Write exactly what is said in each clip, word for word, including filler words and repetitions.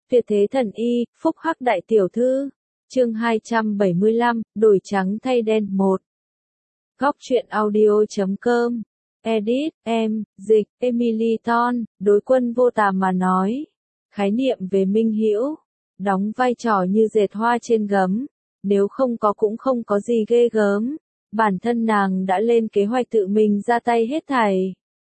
Tuyệt thế thần y, phúc hắc đại tiểu thư. Chương hai trăm bảy mươi lăm, đổi trắng thay đen một. Góc truyện audio chấm com. Edit, em, dịch, Emily Ton, đối Quân Vô Tà mà nói. Khái niệm về minh hữu, đóng vai trò như dệt hoa trên gấm, nếu không có cũng không có gì ghê gớm. Bản thân nàng đã lên kế hoạch tự mình ra tay hết thảy.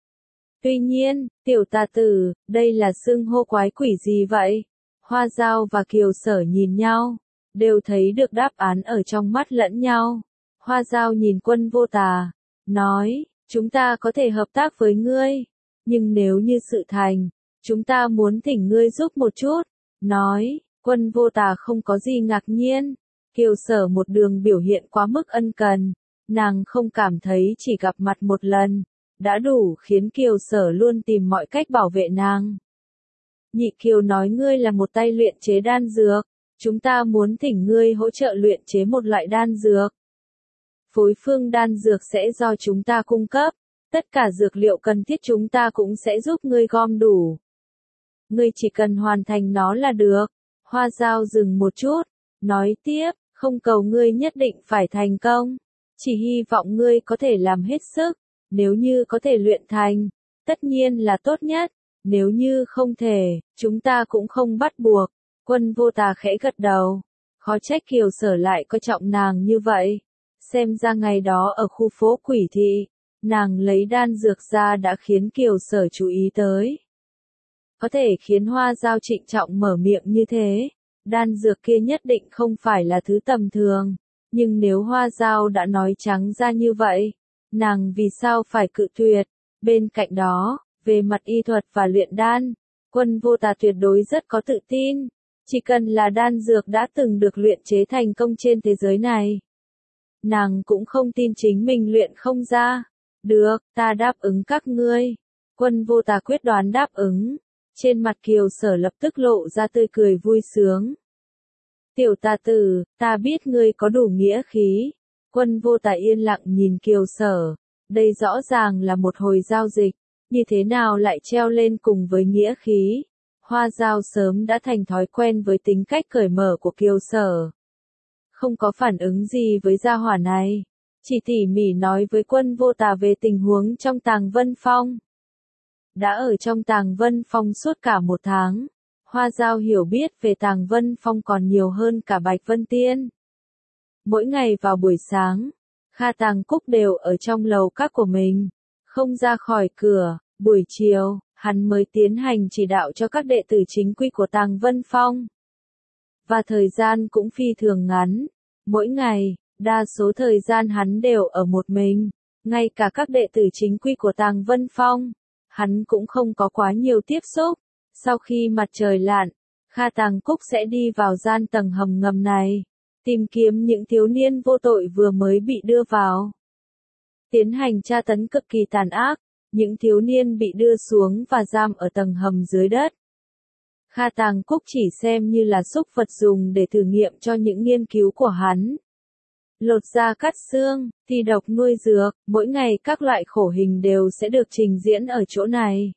Tuy nhiên, tiểu tà tử, đây là xưng hô quái quỷ gì vậy? Hoa Dao và Kiều Sở nhìn nhau, đều thấy được đáp án ở trong mắt lẫn nhau. Hoa Dao nhìn Quân Vô Tà, nói, chúng ta có thể hợp tác với ngươi, nhưng nếu như sự thành, chúng ta muốn thỉnh ngươi giúp một chút. Nói, Quân Vô Tà không có gì ngạc nhiên, Kiều Sở một đường biểu hiện quá mức ân cần, nàng không cảm thấy chỉ gặp mặt một lần, đã đủ khiến Kiều Sở luôn tìm mọi cách bảo vệ nàng. Nhị Kiều nói ngươi là một tay luyện chế đan dược, chúng ta muốn thỉnh ngươi hỗ trợ luyện chế một loại đan dược. Phối phương đan dược sẽ do chúng ta cung cấp, tất cả dược liệu cần thiết chúng ta cũng sẽ giúp ngươi gom đủ. Ngươi chỉ cần hoàn thành nó là được. Hoa Dao dừng một chút, nói tiếp, không cầu ngươi nhất định phải thành công, chỉ hy vọng ngươi có thể làm hết sức, nếu như có thể luyện thành, tất nhiên là tốt nhất. Nếu như không thể, chúng ta cũng không bắt buộc. Quân Vô Tà khẽ gật đầu. Khó trách Kiều Sở lại coi trọng nàng như vậy. Xem ra ngày đó ở khu phố Quỷ Thị, nàng lấy đan dược ra đã khiến Kiều Sở chú ý tới. Có thể khiến Hoa Dao trịnh trọng mở miệng như thế. Đan dược kia nhất định không phải là thứ tầm thường. Nhưng nếu Hoa Dao đã nói trắng ra như vậy, nàng vì sao phải cự tuyệt? Bên cạnh đó, về mặt y thuật và luyện đan, Quân Vô Tà tuyệt đối rất có tự tin. Chỉ cần là đan dược đã từng được luyện chế thành công trên thế giới này, nàng cũng không tin chính mình luyện không ra. Được, ta đáp ứng các ngươi. Quân Vô Tà quyết đoán đáp ứng. Trên mặt Kiều Sở lập tức lộ ra tươi cười vui sướng. Tiểu tà tử, ta biết ngươi có đủ nghĩa khí. Quân Vô Tà yên lặng nhìn Kiều Sở. Đây rõ ràng là một hồi giao dịch. Như thế nào lại treo lên cùng với nghĩa khí? Hoa Dao sớm đã thành thói quen với tính cách cởi mở của Kiều Sở. Không có phản ứng gì với gia hỏa này. Chỉ tỉ mỉ nói với Quân Vô Tà về tình huống trong Tàng Vân Phong. Đã ở trong Tàng Vân Phong suốt cả một tháng. Hoa Dao hiểu biết về Tàng Vân Phong còn nhiều hơn cả Bạch Vân Tiên. Mỗi ngày vào buổi sáng, Kha Tàng Cúc đều ở trong lầu các của mình, không ra khỏi cửa. Buổi chiều, hắn mới tiến hành chỉ đạo cho các đệ tử chính quy của Tàng Vân Phong. Và thời gian cũng phi thường ngắn. Mỗi ngày, đa số thời gian hắn đều ở một mình. Ngay cả các đệ tử chính quy của Tàng Vân Phong, hắn cũng không có quá nhiều tiếp xúc. Sau khi mặt trời lặn, Kha Tàng Cúc sẽ đi vào gian tầng hầm ngầm này, tìm kiếm những thiếu niên vô tội vừa mới bị đưa vào. Tiến hành tra tấn cực kỳ tàn ác. Những thiếu niên bị đưa xuống và giam ở tầng hầm dưới đất. Kha Tàng Cúc chỉ xem như là xúc vật dùng để thử nghiệm cho những nghiên cứu của hắn. Lột da cắt xương, thi độc nuôi dược, mỗi ngày các loại khổ hình đều sẽ được trình diễn ở chỗ này.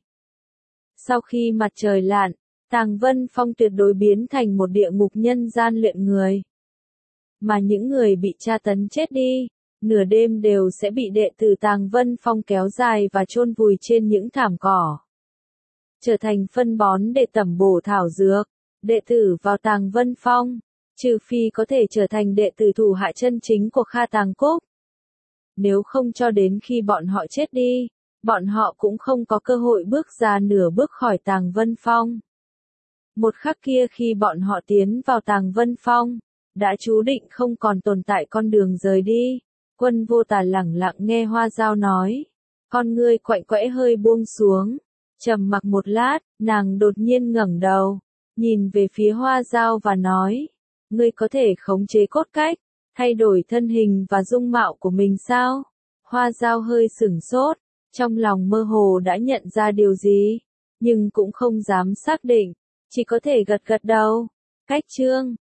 Sau khi mặt trời lặn, Tàng Vân Phong tuyệt đối biến thành một địa ngục nhân gian luyện người. Mà những người bị tra tấn chết đi, nửa đêm đều sẽ bị đệ tử Tàng Vân Phong kéo dài và chôn vùi trên những thảm cỏ. Trở thành phân bón để tẩm bổ thảo dược. Đệ tử vào Tàng Vân Phong, trừ phi có thể trở thành đệ tử thủ hạ chân chính của Kha Tàng Cúc. Nếu không cho đến khi bọn họ chết đi, bọn họ cũng không có cơ hội bước ra nửa bước khỏi Tàng Vân Phong. Một khắc kia khi bọn họ tiến vào Tàng Vân Phong, đã chú định không còn tồn tại con đường rời đi. Quân Vô Tà lẳng lặng nghe Hoa Dao nói. Con ngươi quạnh quẽ hơi buông xuống. Trầm mặc một lát, nàng đột nhiên ngẩng đầu, nhìn về phía Hoa Dao và nói. Ngươi có thể khống chế cốt cách, thay đổi thân hình và dung mạo của mình sao? Hoa Dao hơi sửng sốt, trong lòng mơ hồ đã nhận ra điều gì, nhưng cũng không dám xác định, chỉ có thể gật gật đầu. Cách chương,